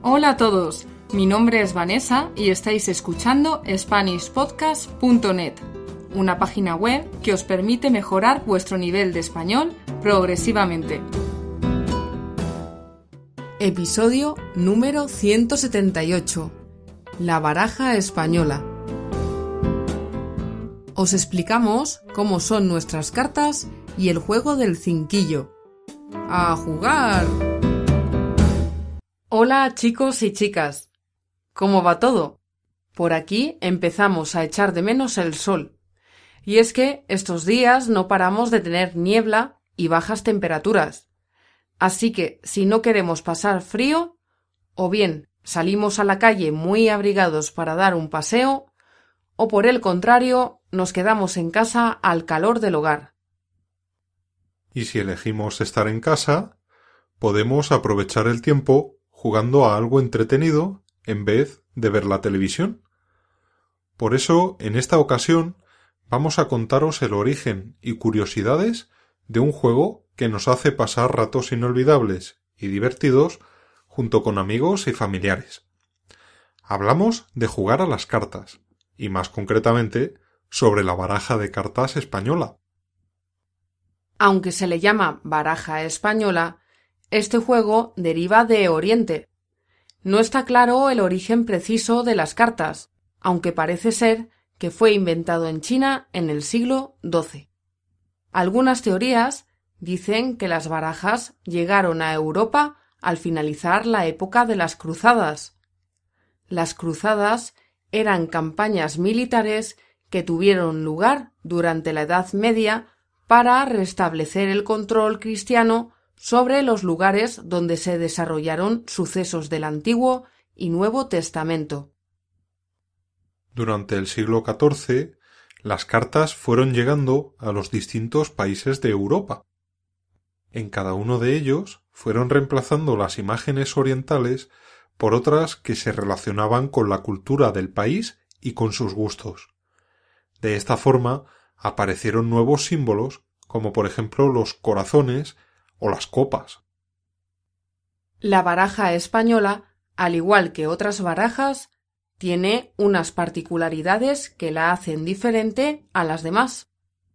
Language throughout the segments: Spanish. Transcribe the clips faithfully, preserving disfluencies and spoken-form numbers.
Hola a todos, mi nombre es Vanessa y estáis escuchando Spanish Podcast punto net, una página web que os permite mejorar vuestro nivel de español progresivamente. Episodio número ciento setenta y ocho. La baraja española. Os explicamos cómo son nuestras cartas y el juego del cinquillo. ¡A jugar! Hola chicos y chicas. ¿Cómo va todo? Por aquí empezamos a echar de menos el sol. Y es que estos días no paramos de tener niebla y bajas temperaturas. Así que si no queremos pasar frío, o bien salimos a la calle muy abrigados para dar un paseo, o por el contrario, nos quedamos en casa al calor del hogar. Y si elegimos estar en casa, podemos aprovechar el tiempo jugando a algo entretenido en vez de ver la televisión. Por eso, en esta ocasión, vamos a contaros el origen y curiosidades de un juego que nos hace pasar ratos inolvidables y divertidos junto con amigos y familiares. Hablamos de jugar a las cartas, y más concretamente, sobre la baraja de cartas española. Aunque se le llama baraja española, este juego deriva de Oriente. No está claro el origen preciso de las cartas, aunque parece ser que fue inventado en China en el siglo doce. Algunas teorías dicen que las barajas llegaron a Europa al finalizar la época de las cruzadas. Las cruzadas eran campañas militares que tuvieron lugar durante la Edad Media para restablecer el control cristiano sobre los lugares donde se desarrollaron sucesos del Antiguo y Nuevo Testamento. Durante el siglo catorce, las cartas fueron llegando a los distintos países de Europa. En cada uno de ellos fueron reemplazando las imágenes orientales por otras que se relacionaban con la cultura del país y con sus gustos. De esta forma aparecieron nuevos símbolos, como por ejemplo los corazones o las copas. La baraja española, al igual que otras barajas, tiene unas particularidades que la hacen diferente a las demás.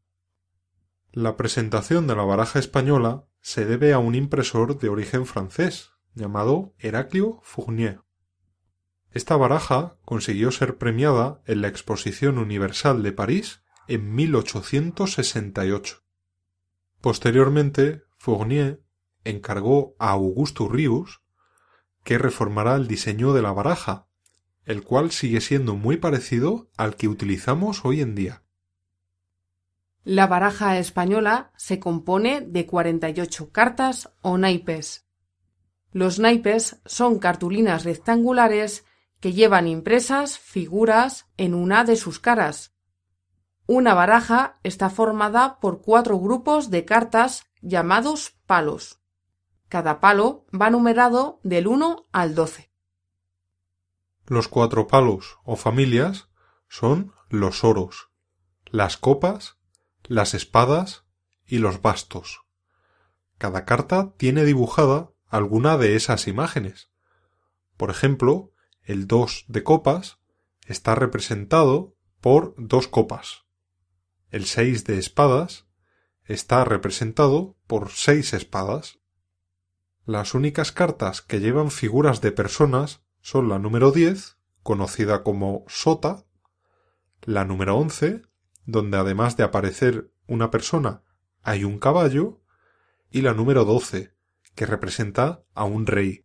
La presentación de la baraja española se debe a un impresor de origen francés, llamado Heraclio Fournier. Esta baraja consiguió ser premiada en la Exposición Universal de París en mil ochocientos sesenta y ocho. Posteriormente, Fournier encargó a Auguste Rius que reformara el diseño de la baraja, el cual sigue siendo muy parecido al que utilizamos hoy en día. La baraja española se compone de cuarenta y ocho cartas o naipes. Los naipes son cartulinas rectangulares que llevan impresas figuras en una de sus caras. Una baraja está formada por cuatro grupos de cartas llamados palos. Cada palo va numerado del uno al doce. Los cuatro palos o familias son los oros, las copas, las espadas y los bastos. Cada carta tiene dibujada alguna de esas imágenes. Por ejemplo, el dos de copas está representado por dos copas. El seis de espadas está representado por seis espadas. Las únicas cartas que llevan figuras de personas son la número diez, conocida como sota, la número once, donde además de aparecer una persona hay un caballo, y la número doce, que representa a un rey.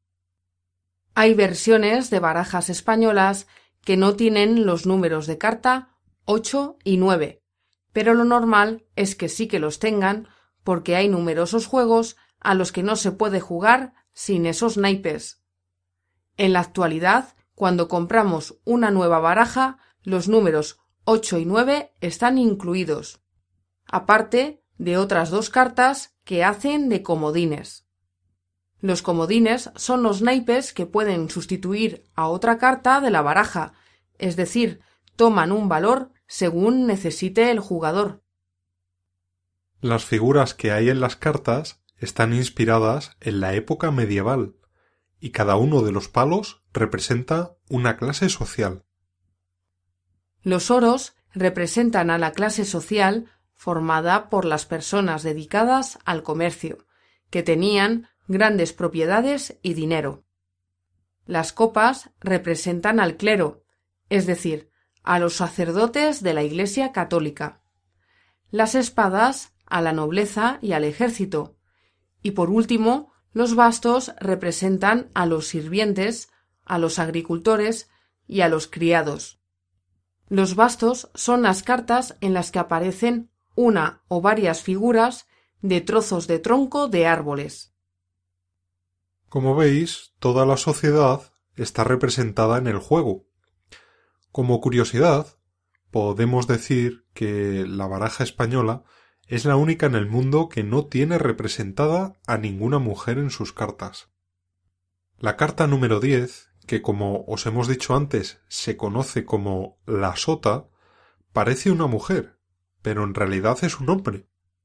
Hay versiones de barajas españolas que no tienen los números de carta ocho y nueve, pero lo normal es que sí que los tengan porque hay numerosos juegos a los que no se puede jugar sin esos naipes. En la actualidad, cuando compramos una nueva baraja, los números ocho y nueve están incluidos, aparte de otras dos cartas que hacen de comodines. Los comodines son los naipes que pueden sustituir a otra carta de la baraja, es decir, toman un valor según necesite el jugador. Las figuras que hay en las cartas están inspiradas en la época medieval y cada uno de los palos representa una clase social. Los oros representan a la clase social formada por las personas dedicadas al comercio, que tenían grandes propiedades y dinero. Las copas representan al clero, es decir, a los sacerdotes de la Iglesia católica. Las espadas a la nobleza y al ejército. Y por último, los bastos representan a los sirvientes, a los agricultores y a los criados. Los bastos son las cartas en las que aparecen una o varias figuras de trozos de tronco de árboles. Como veis, toda la sociedad está representada en el juego. Como curiosidad, podemos decir que la baraja española es la única en el mundo que no tiene representada a ninguna mujer en sus cartas. La carta número diez, que como os hemos dicho antes se conoce como la sota, parece una mujer, pero en realidad es un hombre.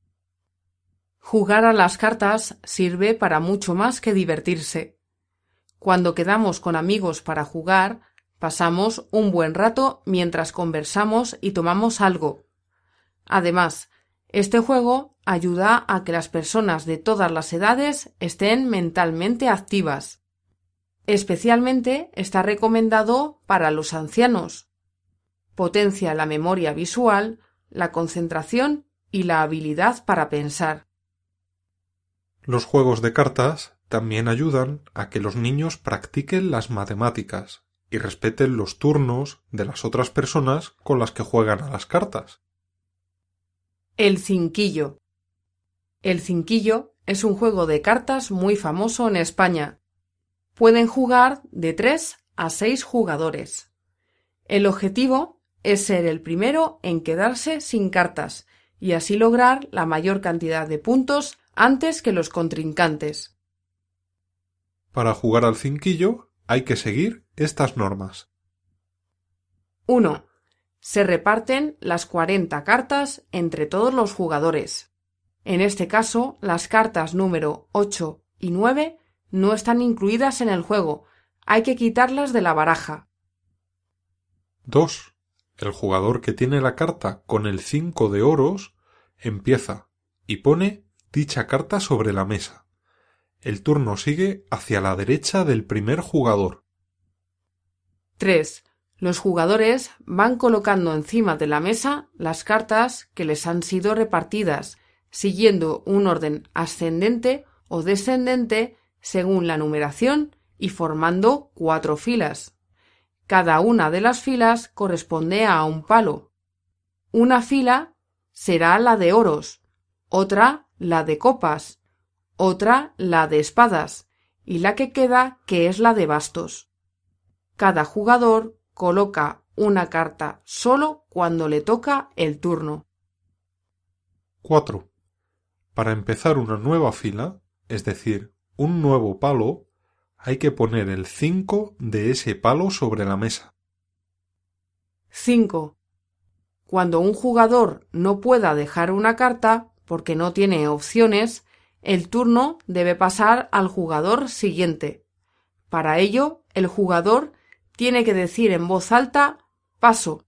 Jugar a las cartas sirve para mucho más que divertirse. Cuando quedamos con amigos para jugar, pasamos un buen rato mientras conversamos y tomamos algo. Además, este juego ayuda a que las personas de todas las edades estén mentalmente activas. Especialmente está recomendado para los ancianos. Potencia la memoria visual, la concentración y la habilidad para pensar. Los juegos de cartas también ayudan a que los niños practiquen las matemáticas y respeten los turnos de las otras personas con las que juegan a las cartas. El cinquillo. El cinquillo es un juego de cartas muy famoso en España. Pueden jugar de tres a seis jugadores. El objetivo es ser el primero en quedarse sin cartas y así lograr la mayor cantidad de puntos antes que los contrincantes. Para jugar al cinquillo hay que seguir estas normas. uno. Se reparten las cuarenta cartas entre todos los jugadores. En este caso, las cartas número ocho y nueve no están incluidas en el juego. Hay que quitarlas de la baraja. dos. El jugador que tiene la carta con el cinco de oros empieza y pone dicha carta sobre la mesa. El turno sigue hacia la derecha del primer jugador. tres. Los jugadores van colocando encima de la mesa las cartas que les han sido repartidas, siguiendo un orden ascendente o descendente según la numeración y formando cuatro filas. Cada una de las filas corresponde a un palo. Una fila será la de oros, otra la de copas, otra la de espadas y la que queda que es la de bastos. Cada jugador coloca una carta solo cuando le toca el turno. cuatro. Para empezar una nueva fila, es decir, un nuevo palo, hay que poner el cinco de ese palo sobre la mesa. cinco. Cuando un jugador no pueda dejar una carta porque no tiene opciones, el turno debe pasar al jugador siguiente. Para ello, el jugador tiene que decir en voz alta «paso».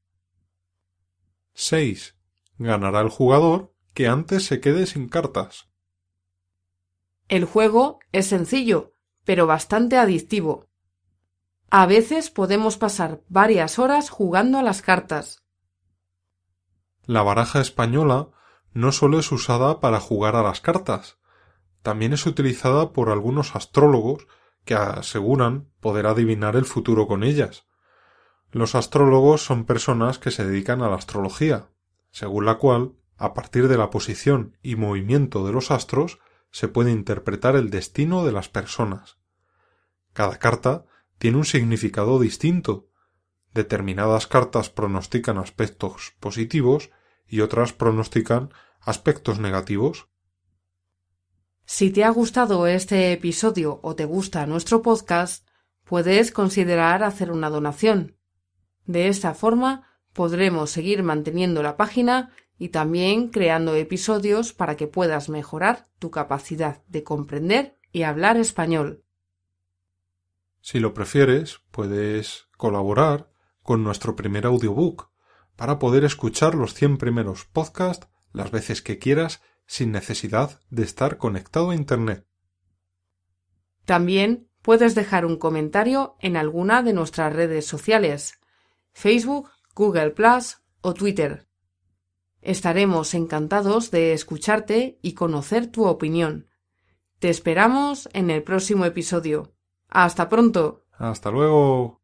seis. Ganará el jugador que antes se quede sin cartas. El juego es sencillo, pero bastante adictivo. A veces podemos pasar varias horas jugando a las cartas. La baraja española no solo es usada para jugar a las cartas, también es utilizada por algunos astrólogos que aseguran poder adivinar el futuro con ellas. Los astrólogos son personas que se dedican a la astrología, según la cual, a partir de la posición y movimiento de los astros, se puede interpretar el destino de las personas. Cada carta tiene un significado distinto. Determinadas cartas pronostican aspectos positivos y otras pronostican aspectos negativos. Si te ha gustado este episodio o te gusta nuestro podcast, puedes considerar hacer una donación. De esta forma podremos seguir manteniendo la página y también creando episodios para que puedas mejorar tu capacidad de comprender y hablar español. Si lo prefieres, puedes colaborar con nuestro primer audiobook para poder escuchar los cien primeros podcasts las veces que quieras sin necesidad de estar conectado a Internet. También puedes dejar un comentario en alguna de nuestras redes sociales, Facebook, Google plus o Twitter. Estaremos encantados de escucharte y conocer tu opinión. Te esperamos en el próximo episodio. ¡Hasta pronto! ¡Hasta luego!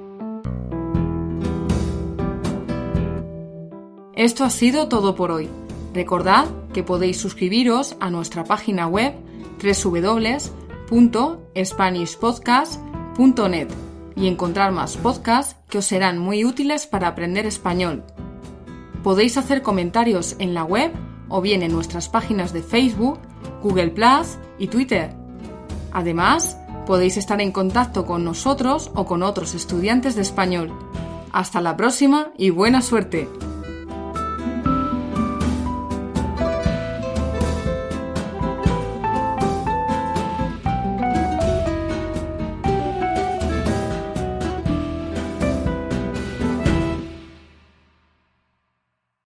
Esto ha sido todo por hoy. Recordad que podéis suscribiros a nuestra página web doble u doble u doble u punto spanish podcast punto net y encontrar más podcasts que os serán muy útiles para aprender español. Podéis hacer comentarios en la web o bien en nuestras páginas de Facebook, Google plus y Twitter. Además, podéis estar en contacto con nosotros o con otros estudiantes de español. Hasta la próxima y buena suerte.